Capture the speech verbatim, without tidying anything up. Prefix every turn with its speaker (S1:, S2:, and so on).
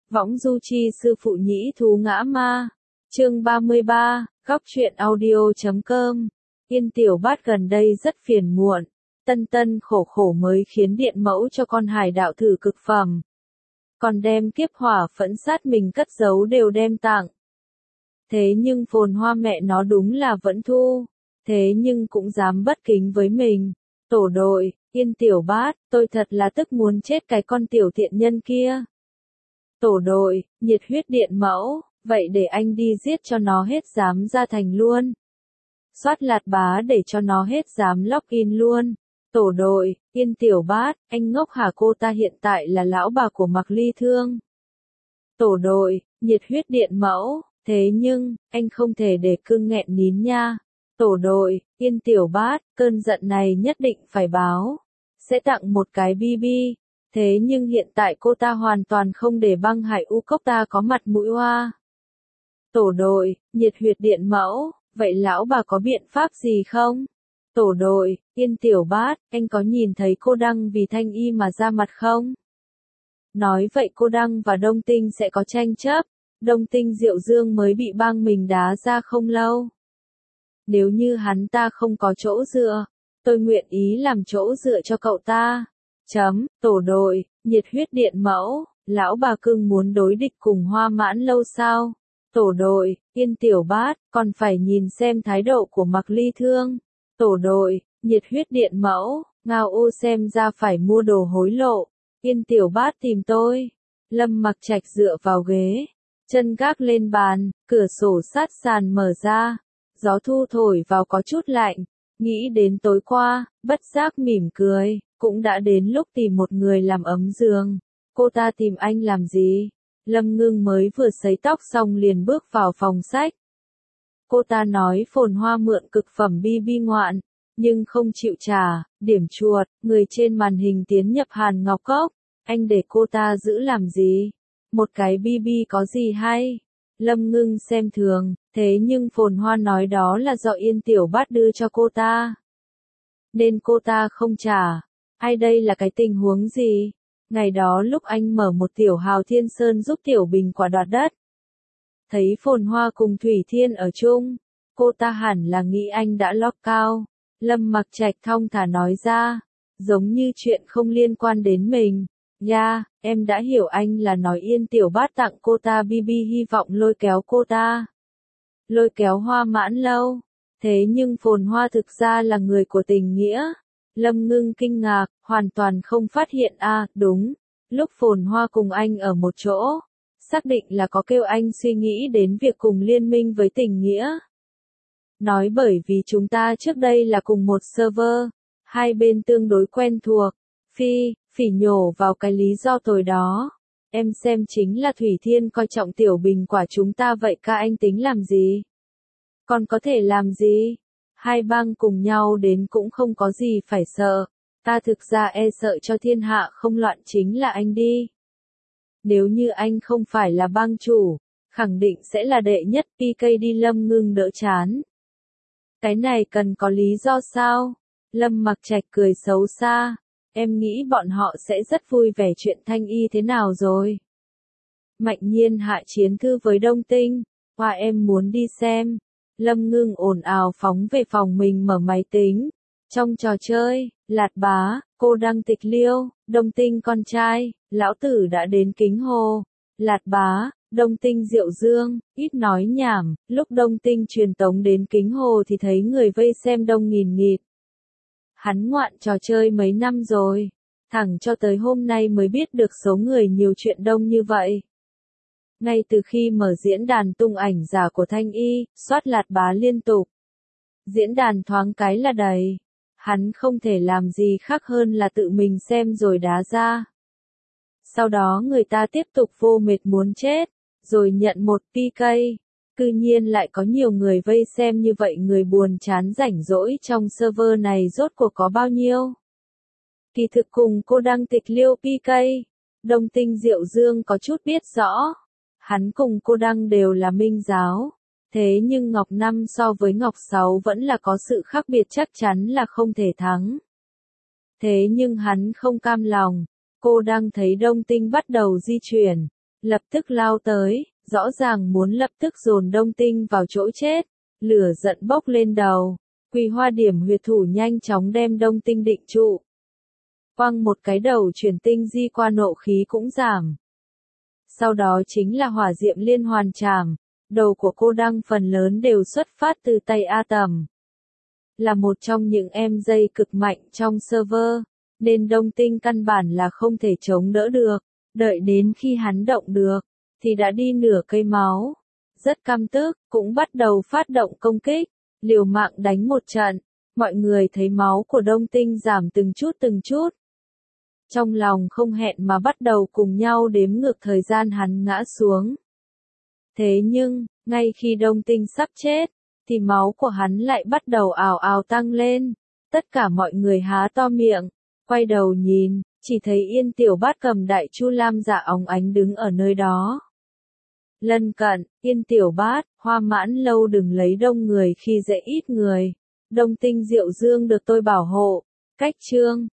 S1: Võng du chi sư phụ nhĩ thú ngã ma. Chương ba mươi ba, góc truyện audio chấm com. Yên Tiểu Bát gần đây rất phiền muộn. Tân tân khổ khổ mới khiến điện mẫu cho con hải đạo thử cực phẩm. Còn đem kiếp hỏa phẫn sát mình cất giấu đều đem tặng. Thế nhưng phồn hoa mẹ nó đúng là vẫn thu. Thế nhưng cũng dám bất kính với mình. Tổ đội, Yên Tiểu Bát, tôi thật là tức muốn chết cái con tiểu tiện nhân kia. Tổ đội, nhiệt huyết điện mẫu, vậy để anh đi giết cho nó hết dám ra thành luôn. Soát lạt bá để cho nó hết dám login luôn. Tổ đội, Yên Tiểu Bát, anh ngốc hả, cô ta hiện tại là lão bà của Mạc Ly Thương. Tổ đội, nhiệt huyết điện mẫu, thế nhưng, anh không thể để cưng nghẹn nín nha. Tổ đội, Yên Tiểu Bát, cơn giận này nhất định phải báo. Sẽ tặng một cái bi bi. Thế nhưng hiện tại cô ta hoàn toàn không để băng hải u cốc ta có mặt mũi hoa. Tổ đội, nhiệt huyết điện mẫu, vậy lão bà có biện pháp gì không? Tổ đội, Yên Tiểu Bát, anh có nhìn thấy cô Đăng vì Thanh Y mà ra mặt không? Nói vậy cô Đăng và Đông Tinh sẽ có tranh chấp. Đông Tinh Diệu Dương mới bị băng mình đá ra không lâu. Nếu như hắn ta không có chỗ dựa, tôi nguyện ý làm chỗ dựa cho cậu ta. Chấm, tổ đội, nhiệt huyết điện mẫu, lão bà cưng muốn đối địch cùng Hoa Mãn Lâu sao? Tổ đội, Yên Tiểu Bát, còn phải nhìn xem thái độ của Mạc Ly Thương. Tổ đội, nhiệt huyết điện mẫu, ngao ô xem ra phải mua đồ hối lộ. Yên Tiểu Bát tìm tôi. Lâm Mặc Trạch dựa vào ghế, chân gác lên bàn, cửa sổ sát sàn mở ra. Gió thu thổi vào có chút lạnh, nghĩ đến tối qua, bất giác mỉm cười, cũng đã đến lúc tìm một người làm ấm giường. Cô ta tìm anh làm gì? Lâm Ngưng mới vừa sấy tóc xong liền bước vào phòng sách. Cô ta nói phồn hoa mượn cực phẩm bi bi ngoạn, nhưng không chịu trả, điểm chuột, người trên màn hình tiến nhập Hàn Ngọc Cốc. Anh để cô ta giữ làm gì? Một cái bi bi có gì hay? Lâm Ngưng xem thường, thế nhưng phồn hoa nói đó là do Yên Tiểu Bát đưa cho cô ta. Nên cô ta không trả. Ai đây là cái tình huống gì? Ngày đó lúc anh mở một tiểu hào Thiên Sơn giúp Tiểu Bình quả đoạt đất. Thấy phồn hoa cùng Thủy Thiên ở chung, cô ta hẳn là nghĩ anh đã lót cao. Lâm Mặc Trạch thong thả nói ra, giống như chuyện không liên quan đến mình. Ya, yeah, em đã hiểu anh là nói Yên Tiểu Bát tặng cô ta bi bi hy vọng lôi kéo cô ta. Lôi kéo Hoa Mãn Lâu. Thế nhưng phồn hoa thực ra là người của tình nghĩa. Lâm Ngưng kinh ngạc, hoàn toàn không phát hiện a à, đúng. Lúc phồn hoa cùng anh ở một chỗ, xác định là có kêu anh suy nghĩ đến việc cùng liên minh với tình nghĩa. Nói bởi vì chúng ta trước đây là cùng một server, hai bên tương đối quen thuộc. Phi, phỉ nhổ vào cái lý do tồi đó. Em xem chính là Thủy Thiên coi trọng Tiểu Bình quả chúng ta vậy, ca anh tính làm gì? Còn có thể làm gì? Hai bang cùng nhau đến cũng không có gì phải sợ. Ta thực ra e sợ cho thiên hạ không loạn chính là anh đi. Nếu như anh không phải là bang chủ, khẳng định sẽ là đệ nhất pê ca đi. Lâm Ngưng đỡ chán. Cái này cần có lý do sao? Lâm Mặc Trạch cười xấu xa. Em nghĩ bọn họ sẽ rất vui vẻ chuyện Thanh Y thế nào rồi? Mạnh Nhiên hạ chiến thư với Đông Tinh. Hoa em muốn đi xem. Lâm Ngưng ồn ào phóng về phòng mình mở máy tính. Trong trò chơi, lạt bá, cô Đăng Tịch Liêu, Đông Tinh con trai, lão tử đã đến Kính Hồ. Lạt bá, Đông Tinh Diệu Dương, ít nói nhảm, lúc Đông Tinh truyền tống đến Kính Hồ thì thấy người vây xem đông nghìn nghịt. Hắn ngoạn trò chơi mấy năm rồi, thẳng cho tới hôm nay mới biết được số người nhiều chuyện đông như vậy. Ngay từ khi mở diễn đàn tung ảnh giả của Thanh Y, soát lạt bá liên tục. Diễn đàn thoáng cái là đầy. Hắn không thể làm gì khác hơn là tự mình xem rồi đá ra. Sau đó người ta tiếp tục vô mệt muốn chết, rồi nhận một pê ca. Cư nhiên lại có nhiều người vây xem như vậy, người buồn chán rảnh rỗi trong server này rốt cuộc có bao nhiêu? Kỳ thực cùng cô Đăng Tịch Liêu pê ca, Đông Tinh Diệu Dương có chút biết rõ. Hắn cùng cô Đăng đều là minh giáo. Thế nhưng Ngọc năm so với Ngọc sáu vẫn là có sự khác biệt, chắc chắn là không thể thắng. Thế nhưng hắn không cam lòng. Cô Đăng thấy Đông Tinh bắt đầu di chuyển. lập tức lao tới, rõ ràng muốn lập tức dồn Đông Tinh vào chỗ chết, lửa giận bốc lên đầu, Quỳ Hoa điểm huyệt thủ nhanh chóng đem Đông Tinh định trụ. Quăng một cái đầu truyền tinh di qua nộ khí cũng giảm. Sau đó chính là hỏa diệm liên hoàn trảm, đầu của cô Đăng phần lớn đều xuất phát từ tay A Tầm. Là một trong những em dây cực mạnh trong server, nên Đông Tinh căn bản là không thể chống đỡ được, đợi đến khi hắn động được, thì đã đi nửa cây máu. Rất căm tức, cũng bắt đầu phát động công kích, liều mạng đánh một trận, mọi người thấy máu của Đông Tinh giảm từng chút từng chút. Trong lòng không hẹn mà bắt đầu cùng nhau đếm ngược thời gian hắn ngã xuống. Thế nhưng, ngay khi Đông Tinh sắp chết, thì máu của hắn lại bắt đầu ào ào tăng lên. Tất cả mọi người há to miệng, quay đầu nhìn, chỉ thấy Yên Tiểu Bát cầm đại chu lam dạ óng ánh đứng ở nơi đó. Lân cận, Yên Tiểu Bát, Hoa Mãn Lâu đừng lấy đông người khi dễ ít người. Đông Tinh Diệu Dương được tôi bảo hộ. Cách chương